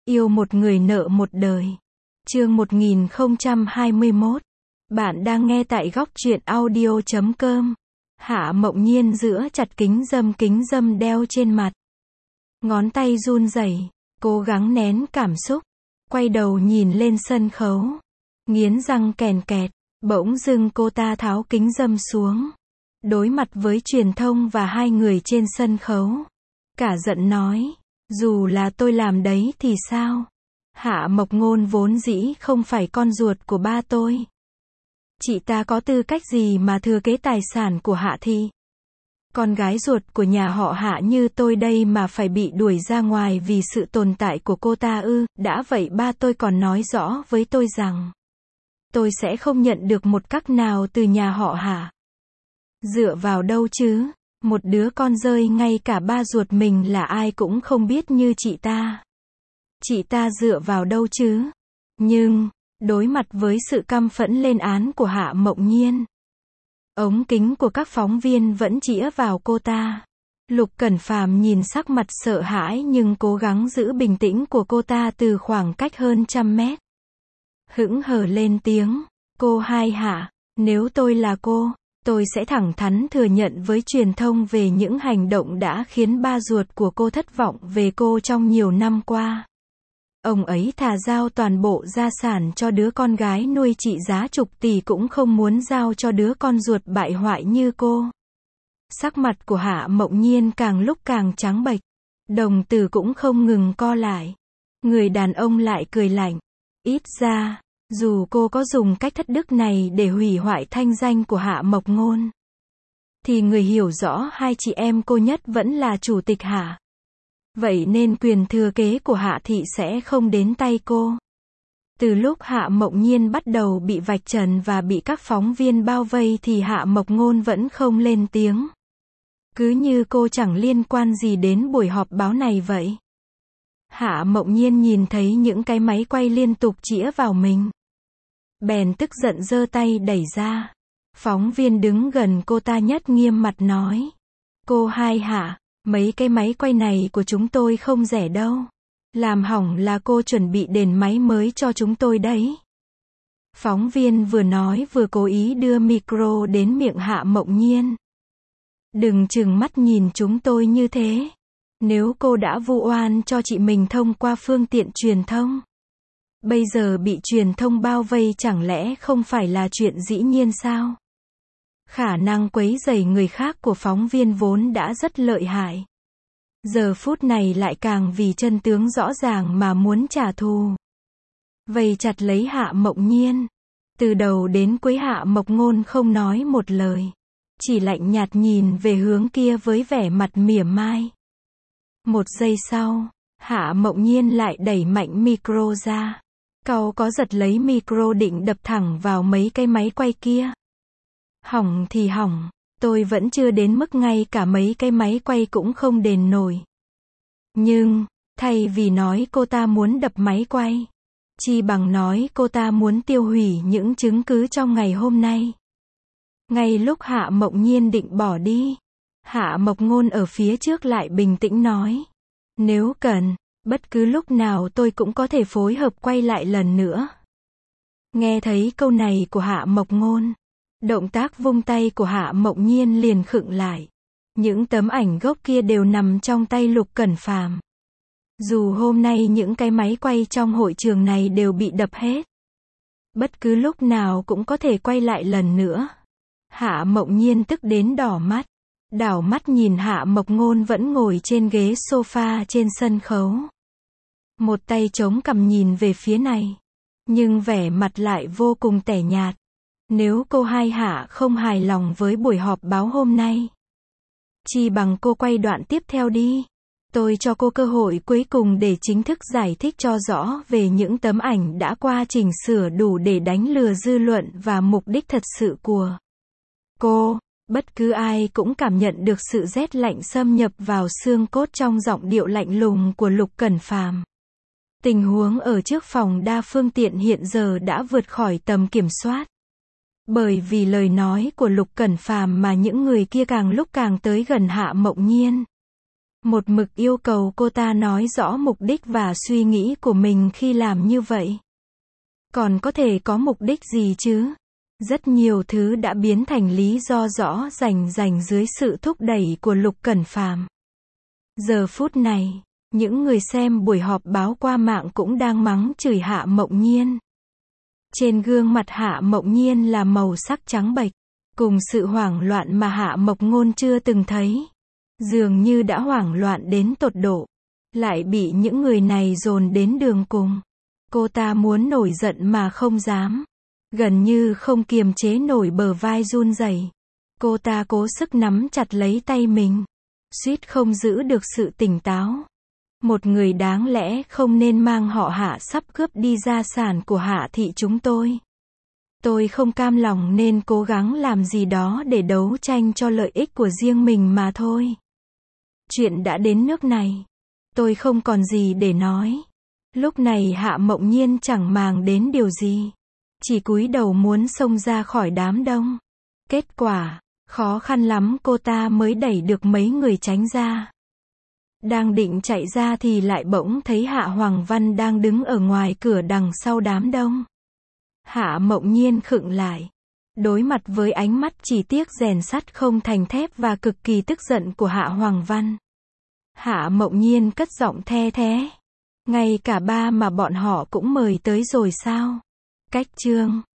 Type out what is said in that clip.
Yêu một người nợ một đời. Chương 1021. Bạn đang nghe tại góc truyện audio.com. Hạ Mộng Nhiên giữ chặt kính dâm đeo trên mặt. Ngón tay run rẩy, cố gắng nén cảm xúc, quay đầu nhìn lên sân khấu. Nghiến răng kèn kẹt, bỗng dưng cô ta tháo kính dâm xuống. Đối mặt với truyền thông và hai người trên sân khấu. Cả giận nói, dù là tôi làm đấy thì sao? Hạ Mộc Ngôn vốn dĩ không phải con ruột của ba tôi. Chị ta có tư cách gì mà thừa kế tài sản của Hạ Thị? Con gái ruột của nhà họ Hạ như tôi đây mà phải bị đuổi ra ngoài vì sự tồn tại của cô ta ư? Đã vậy ba tôi còn nói rõ với tôi rằng tôi sẽ không nhận được một cắc nào từ nhà họ Hạ. Dựa vào đâu chứ? Một đứa con rơi ngay cả ba ruột mình là ai cũng không biết như chị ta. Chị ta dựa vào đâu chứ? Nhưng, đối mặt với sự căm phẫn lên án của Hạ Mộng Nhiên, ống kính của các phóng viên vẫn chĩa vào cô ta. Lục Cẩn Phàm nhìn sắc mặt sợ hãi nhưng cố gắng giữ bình tĩnh của cô ta từ khoảng cách hơn 100 mét. Hững hờ lên tiếng, cô Hai Hạ, nếu tôi là cô, tôi sẽ thẳng thắn thừa nhận với truyền thông về những hành động đã khiến ba ruột của cô thất vọng về cô trong nhiều năm qua. Ông ấy thà giao toàn bộ gia sản cho đứa con gái nuôi trị giá chục tỷ cũng không muốn giao cho đứa con ruột bại hoại như cô. Sắc mặt của Hạ Mộng Nhiên càng lúc càng trắng bệch, đồng tử cũng không ngừng co lại. Người đàn ông lại cười lạnh, ít ra, dù cô có dùng cách thất đức này để hủy hoại thanh danh của Hạ Mộc Ngôn, thì người hiểu rõ hai chị em cô nhất vẫn là chủ tịch Hạ. Vậy nên quyền thừa kế của Hạ Thị sẽ không đến tay cô. Từ lúc Hạ Mộng Nhiên bắt đầu bị vạch trần và bị các phóng viên bao vây thì Hạ Mộc Ngôn vẫn không lên tiếng. Cứ như cô chẳng liên quan gì đến buổi họp báo này vậy. Hạ Mộng Nhiên nhìn thấy những cái máy quay liên tục chĩa vào mình, bèn tức giận giơ tay đẩy ra. Phóng viên đứng gần cô ta nhất nghiêm mặt nói, cô Hai Hạ, mấy cái máy quay này của chúng tôi không rẻ đâu. Làm hỏng là cô chuẩn bị đền máy mới cho chúng tôi đấy. Phóng viên vừa nói vừa cố ý đưa micro đến miệng Hạ Mộng Nhiên. Đừng trừng mắt nhìn chúng tôi như thế. Nếu cô đã vu oan cho chị mình thông qua phương tiện truyền thông, bây giờ bị truyền thông bao vây chẳng lẽ không phải là chuyện dĩ nhiên sao? Khả năng quấy rầy người khác của phóng viên vốn đã rất lợi hại. Giờ phút này lại càng vì chân tướng rõ ràng mà muốn trả thù. Vây chặt lấy Hạ Mộng Nhiên. Từ đầu đến cuối Hạ Mộc Ngôn không nói một lời, chỉ lạnh nhạt nhìn về hướng kia với vẻ mặt mỉa mai. Một giây sau, Hạ Mộng Nhiên lại đẩy mạnh micro ra. Cau có giật lấy micro định đập thẳng vào mấy cái máy quay kia. Hỏng thì hỏng, tôi vẫn chưa đến mức ngay cả mấy cái máy quay cũng không đền nổi. Nhưng, thay vì nói cô ta muốn đập máy quay, chi bằng nói cô ta muốn tiêu hủy những chứng cứ trong ngày hôm nay. Ngay lúc Hạ Mộng Nhiên định bỏ đi, Hạ Mộc Ngôn ở phía trước lại bình tĩnh nói, nếu cần, bất cứ lúc nào tôi cũng có thể phối hợp quay lại lần nữa. Nghe thấy câu này của Hạ Mộc Ngôn, động tác vung tay của Hạ Mộng Nhiên liền khựng lại. Những tấm ảnh gốc kia đều nằm trong tay Lục Cẩn Phàm. Dù hôm nay những cái máy quay trong hội trường này đều bị đập hết, bất cứ lúc nào cũng có thể quay lại lần nữa. Hạ Mộng Nhiên tức đến đỏ mắt, đảo mắt nhìn Hạ Mộc Ngôn vẫn ngồi trên ghế sofa trên sân khấu. Một tay chống cằm nhìn về phía này, nhưng vẻ mặt lại vô cùng tẻ nhạt. Nếu cô Hai Hạ không hài lòng với buổi họp báo hôm nay, chi bằng cô quay đoạn tiếp theo đi. Tôi cho cô cơ hội cuối cùng để chính thức giải thích cho rõ về những tấm ảnh đã qua chỉnh sửa đủ để đánh lừa dư luận và mục đích thật sự của cô. Bất cứ ai cũng cảm nhận được sự rét lạnh xâm nhập vào xương cốt trong giọng điệu lạnh lùng của Lục Cẩn Phàm. Tình huống ở trước phòng đa phương tiện hiện giờ đã vượt khỏi tầm kiểm soát. Bởi vì lời nói của Lục Cẩn Phàm mà những người kia càng lúc càng tới gần Hạ Mộng Nhiên. một mực yêu cầu cô ta nói rõ mục đích và suy nghĩ của mình khi làm như vậy. Còn có thể có mục đích gì chứ? Rất nhiều thứ đã biến thành lý do rõ rành dưới sự thúc đẩy của Lục Cẩn Phàm. Giờ phút này, những người xem buổi họp báo qua mạng cũng đang mắng chửi Hạ Mộng Nhiên. Trên gương mặt Hạ Mộng Nhiên là màu sắc trắng bệch, cùng sự hoảng loạn mà Hạ Mộc Ngôn chưa từng thấy. Dường như đã hoảng loạn đến tột độ, lại bị những người này dồn đến đường cùng. Cô ta muốn nổi giận mà không dám, gần như không kiềm chế nổi bờ vai run rẩy. Cô ta cố sức nắm chặt lấy tay mình, suýt không giữ được sự tỉnh táo. Một người đáng lẽ không nên mang họ Hạ sắp cướp đi gia sản của Hạ thị chúng tôi. Tôi không cam lòng nên cố gắng làm gì đó để đấu tranh cho lợi ích của riêng mình mà thôi. Chuyện đã đến nước này, tôi không còn gì để nói. Lúc này Hạ Mộng Nhiên chẳng màng đến điều gì, chỉ cúi đầu muốn xông ra khỏi đám đông. Kết quả, khó khăn lắm cô ta mới đẩy được mấy người tránh ra. Đang định chạy ra thì lại bỗng thấy Hạ Hoàng Văn đang đứng ở ngoài cửa đằng sau đám đông. Hạ Mộng Nhiên khựng lại, đối mặt với ánh mắt chỉ tiếc rèn sắt không thành thép và cực kỳ tức giận của Hạ Hoàng Văn. Hạ Mộng Nhiên cất giọng the thé. Ngay cả ba mà bọn họ cũng mời tới rồi sao? Cách chương